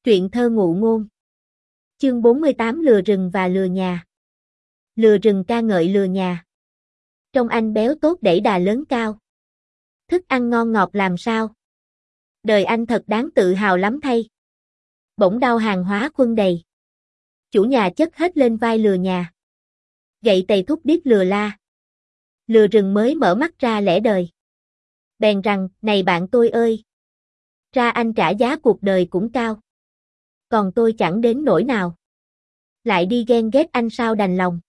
Truyện thơ ngụ ngôn. Chương 48 Lừa rừng và lừa nhà. Lừa rừng ca ngợi lừa nhà. Trông anh béo tốt đẩy đà lớn cao. Thức ăn ngon ngọt làm sao. Đời anh thật đáng tự hào lắm thay. Bỗng đau hàng hóa khuân đầy. Chủ nhà chất hết lên vai lừa nhà. Gậy tày thúc điếc lừa la. Lừa rừng mới mở mắt ra lẽ đời. Bèn rằng, này bạn tôi ơi. Ra anh trả giá cuộc đời cũng cao. Còn tôi chẳng đến nỗi nào. Lại đi ghen ghét anh sao đành lòng.